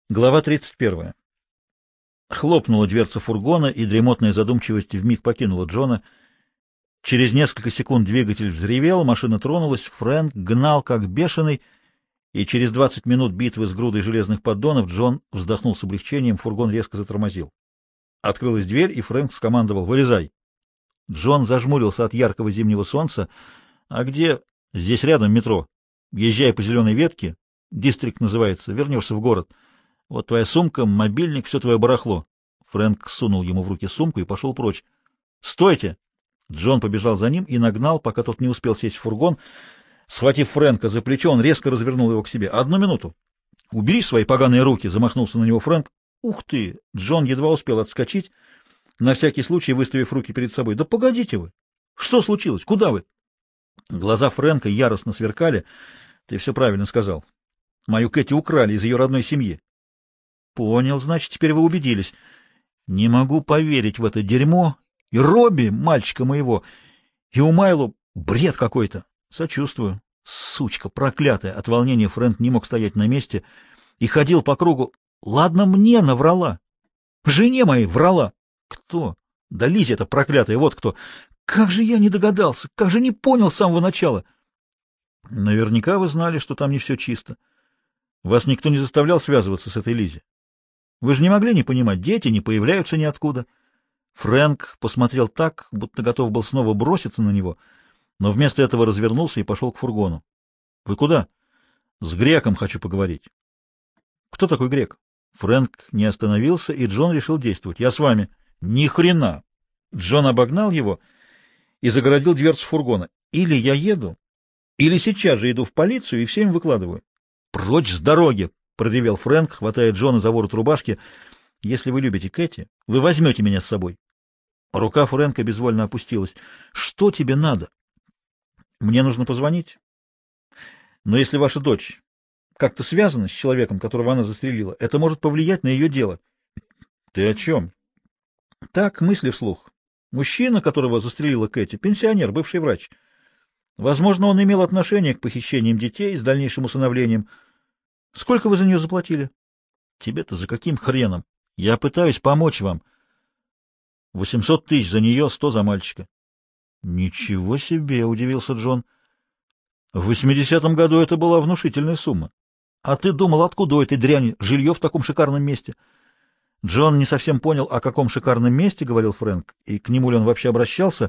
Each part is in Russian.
Глава 31. Хлопнула дверца фургона, и дремотная задумчивость вмиг покинула Джона. Через несколько секунд двигатель взревел, машина тронулась, Фрэнк гнал как бешеный, и через 20 минут битвы с грудой железных поддонов Джон вздохнул с облегчением, фургон резко затормозил. Открылась дверь, и Фрэнк скомандовал: «Вылезай!» Джон зажмурился от яркого зимнего солнца. «А где?» «Здесь рядом метро. Езжай по зеленой ветке, Дистрикт называется, вернешься в город. Вот твоя сумка, мобильник, все твое барахло». Фрэнк сунул ему в руки сумку и пошел прочь. «Стойте!» Джон побежал за ним и нагнал, пока тот не успел сесть в фургон. Схватив Фрэнка за плечо, он резко развернул его к себе. «Одну минуту!» «Убери свои поганые руки!» — замахнулся на него Фрэнк. «Ух ты!» Джон едва успел отскочить, на всякий случай выставив руки перед собой. «Да погодите вы! Что случилось? Куда вы?» Глаза Фрэнка яростно сверкали. «Ты все правильно сказал. Мою Кэти украли из ее родной семьи». «Понял, значит, теперь вы убедились. Не могу поверить в это дерьмо. И Робби, мальчика моего, и у Майло бред какой-то. Сочувствую. Сучка проклятая!» От волнения Фрэнк не мог стоять на месте и ходил по кругу. «Ладно, мне наврала. Жене моей врала». «Кто?» «Да Лиза эта проклятая, вот кто. Как же я не догадался, как же не понял с самого начала». «Наверняка вы знали, что там не все чисто. Вас никто не заставлял связываться с этой Лизе. Вы же не могли не понимать, дети не появляются ниоткуда». Фрэнк посмотрел так, будто готов был снова броситься на него, но вместо этого развернулся и пошел к фургону. — Вы куда? — С Греком хочу поговорить. — Кто такой Грек? Фрэнк не остановился, и Джон решил действовать. — Я с вами. — Ни хрена! Джон обогнал его и загородил дверцу фургона. — Или я еду, или сейчас же иду в полицию и всем выкладываю. — Прочь с дороги! — проревел Фрэнк, хватая Джона за ворот рубашки. — Если вы любите Кэти, вы возьмете меня с собой. Рука Фрэнка безвольно опустилась. — Что тебе надо? — Мне нужно позвонить. Но если ваша дочь как-то связана с человеком, которого она застрелила, это может повлиять на ее дело. — Ты о чем? — Так, мысли вслух. Мужчина, которого застрелила Кэти, пенсионер, бывший врач. Возможно, он имел отношение к похищениям детей с дальнейшим усыновлением. Сколько вы за нее заплатили? — Тебе-то за каким хреном? Я пытаюсь помочь вам. 800 тысяч за нее, 100 за мальчика. — Ничего себе! — удивился Джон. — В 80-м году это была внушительная сумма. А ты думал, откуда у этой дряни жилье в таком шикарном месте? Джон не совсем понял, о каком шикарном месте говорил Фрэнк, и к нему ли он вообще обращался.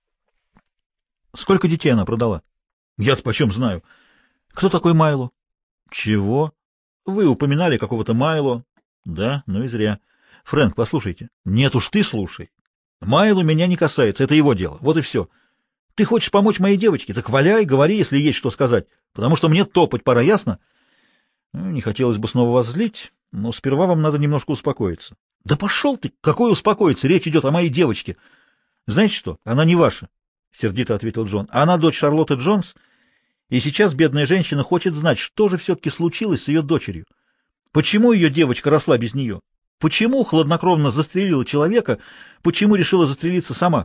— Сколько детей она продала? — Я-то почем знаю. — Кто такой Майло? — Чего? — Вы упоминали какого-то Майло. — Да, ну и зря. — Фрэнк, послушайте. — Нет уж, ты слушай. Майло меня не касается, это его дело. Вот и все. Ты хочешь помочь моей девочке? Так валяй, говори, если есть что сказать. Потому что мне топать пора, ясно? Ну, не хотелось бы снова вас злить, но сперва вам надо немножко успокоиться. Да пошел ты! Какой успокоиться? Речь идет о моей девочке. Знаете что? Она не ваша, — сердито ответил Джон. Она дочь Шарлотты Джонс, и сейчас бедная женщина хочет знать, что же все-таки случилось с ее дочерью. Почему ее девочка росла без нее? Почему хладнокровно застрелила человека? Почему решила застрелиться сама?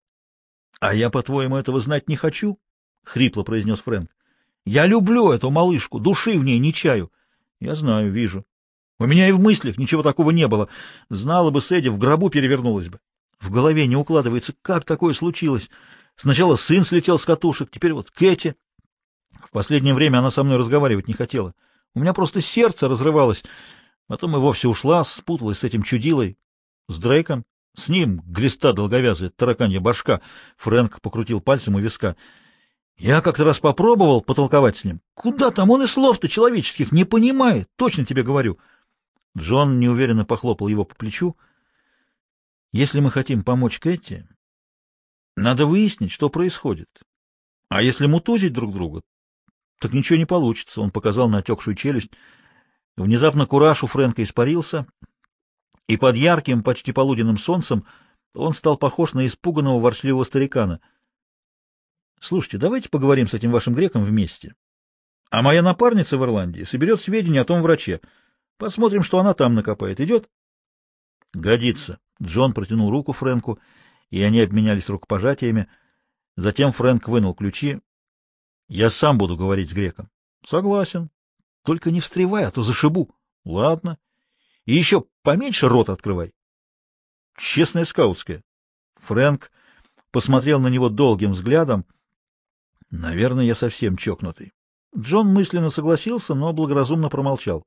— А я, по-твоему, этого знать не хочу? — хрипло произнес Фрэнк. — Я люблю эту малышку, души в ней не чаю. — Я знаю, вижу. У меня и в мыслях ничего такого не было. Знала бы Сэдди, в гробу перевернулась бы. В голове не укладывается, как такое случилось. Сначала сын слетел с катушек, теперь вот Кэти. В последнее время она со мной разговаривать не хотела. У меня просто сердце разрывалось. Потом и вовсе ушла, спуталась с этим чудилой. С Дрейком? С ним, глиста долговязая, тараканья башка. Фрэнк покрутил пальцем у виска. Я как-то раз попробовал потолковать с ним. Куда там, он и слов-то человеческих не понимает, точно тебе говорю. Джон неуверенно похлопал его по плечу. Если мы хотим помочь Кэти, надо выяснить, что происходит. А если мутузить друг друга, так ничего не получится. Он показал на отекшую челюсть. Внезапно кураж у Фрэнка испарился, и под ярким, почти полуденным солнцем он стал похож на испуганного ворчливого старикана. Слушайте, давайте поговорим с этим вашим греком вместе. А моя напарница в Ирландии соберет сведения о том враче. Посмотрим, что она там накопает. Идет? Годится. Джон протянул руку Фрэнку, и они обменялись рукопожатиями. Затем Фрэнк вынул ключи. Я сам буду говорить с греком. Согласен. Только не встревай, а то зашибу. Ладно. И еще поменьше рот открывай. Честная скаутская. Фрэнк посмотрел на него долгим взглядом. Наверное, я совсем чокнутый. Джон мысленно согласился, но благоразумно промолчал.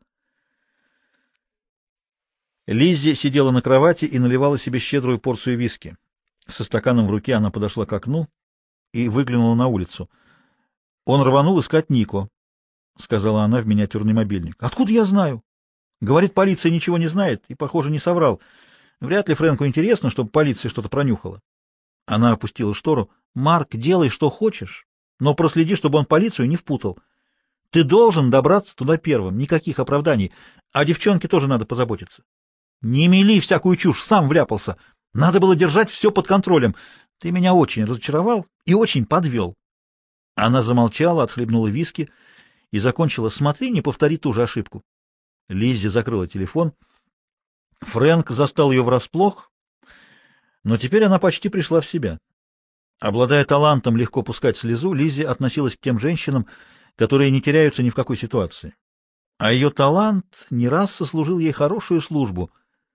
Лиззи сидела на кровати и наливала себе щедрую порцию виски. Со стаканом в руке она подошла к окну и выглянула на улицу. Он рванул искать Нико, — сказала она в миниатюрный мобильник. — Откуда я знаю? Говорит, полиция ничего не знает, и, похоже, не соврал. Вряд ли Фрэнку интересно, чтобы полиция что-то пронюхала. Она опустила штору. — Марк, делай, что хочешь, но проследи, чтобы он полицию не впутал. Ты должен добраться туда первым, никаких оправданий. А девчонке тоже надо позаботиться. Не мели всякую чушь, сам вляпался. Надо было держать все под контролем. Ты меня очень разочаровал и очень подвел. Она замолчала, отхлебнула виски и закончила: смотри, не повтори ту же ошибку. Лиззи закрыла телефон. Фрэнк застал ее врасплох, но теперь она почти пришла в себя. Обладая талантом легко пускать слезу, Лиззи относилась к тем женщинам, которые не теряются ни в какой ситуации. А ее талант не раз сослужил ей хорошую службу.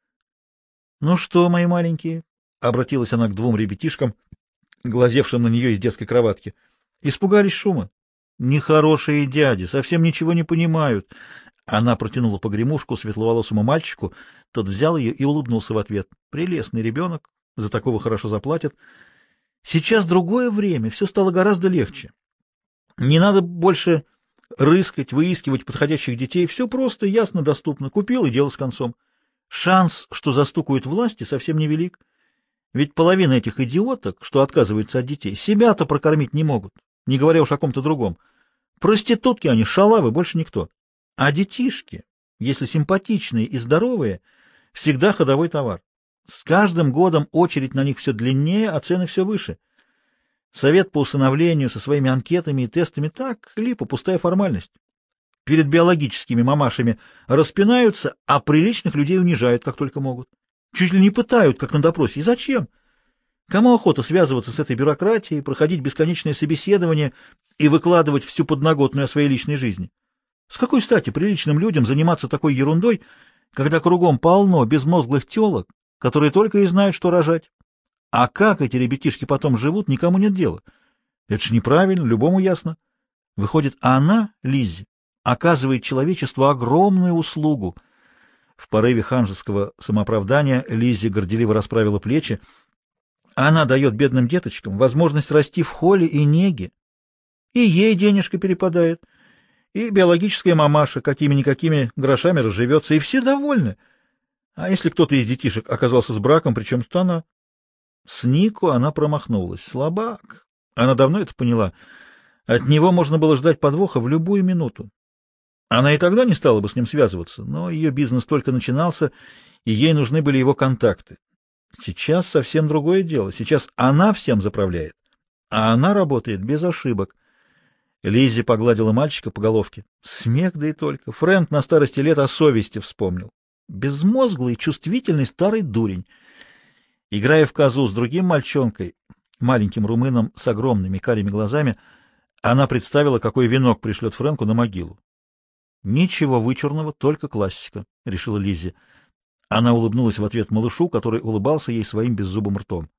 — Ну что, мои маленькие? — обратилась она к двум ребятишкам, глазевшим на нее из детской кроватки. — Испугались шума? — Нехорошие дяди, совсем ничего не понимают. Она протянула погремушку светловолосому мальчику, тот взял ее и улыбнулся в ответ. Прелестный ребенок, за такого хорошо заплатят. Сейчас другое время, все стало гораздо легче. Не надо больше рыскать, выискивать подходящих детей, все просто, ясно, доступно. Купил и дело с концом. Шанс, что застукают власти, совсем невелик. Ведь половина этих идиоток, что отказываются от детей, себя-то прокормить не могут, не говоря уж о ком-то другом. Проститутки они, шалавы, больше никто. А детишки, если симпатичные и здоровые, всегда ходовой товар. С каждым годом очередь на них все длиннее, а цены все выше. Совет по усыновлению со своими анкетами и тестами так, липа, пустая формальность. Перед биологическими мамашами распинаются, а приличных людей унижают, как только могут. Чуть ли не пытают, как на допросе. И зачем? Кому охота связываться с этой бюрократией, проходить бесконечное собеседование и выкладывать всю подноготную о своей личной жизни? С какой стати приличным людям заниматься такой ерундой, когда кругом полно безмозглых телок, которые только и знают, что рожать? А как эти ребятишки потом живут, никому нет дела. Это ж неправильно, любому ясно. Выходит, она, Лиззи, оказывает человечеству огромную услугу. В порыве ханжеского самооправдания Лиззи горделиво расправила плечи. Она дает бедным деточкам возможность расти в холе и неге. И ей денежка перепадает, и биологическая мамаша какими-никакими грошами разживется, и все довольны. А если кто-то из детишек оказался с браком, причем тут она? С Нико она промахнулась. Слабак. Она давно это поняла. От него можно было ждать подвоха в любую минуту. Она и тогда не стала бы с ним связываться, но ее бизнес только начинался, и ей нужны были его контакты. Сейчас совсем другое дело. Сейчас она всем заправляет, а она работает без ошибок. Лиззи погладила мальчика по головке. Смех, да и только. Фрэнк на старости лет о совести вспомнил. Безмозглый, чувствительный старый дурень. Играя в козу с другим мальчонкой, маленьким румыном с огромными карими глазами, она представила, какой венок пришлет Фрэнку на могилу. Ничего вычурного, только классика, — решила Лиззи. Она улыбнулась в ответ малышу, который улыбался ей своим беззубым ртом.